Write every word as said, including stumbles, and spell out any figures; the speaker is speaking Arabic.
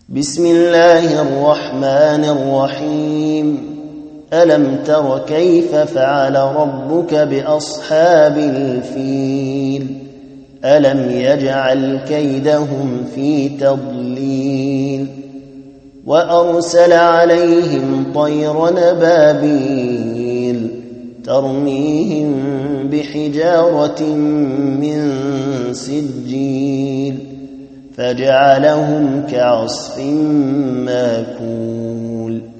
بسم الله الرحمن الرحيم ألم تر كيف فعل ربك بأصحاب الفيل ألم يجعل كيدهم في تضليل وأرسل عليهم طيرا أبابيل ترميهم بحجارة من سجيل فجعلهم كعصف ماكول.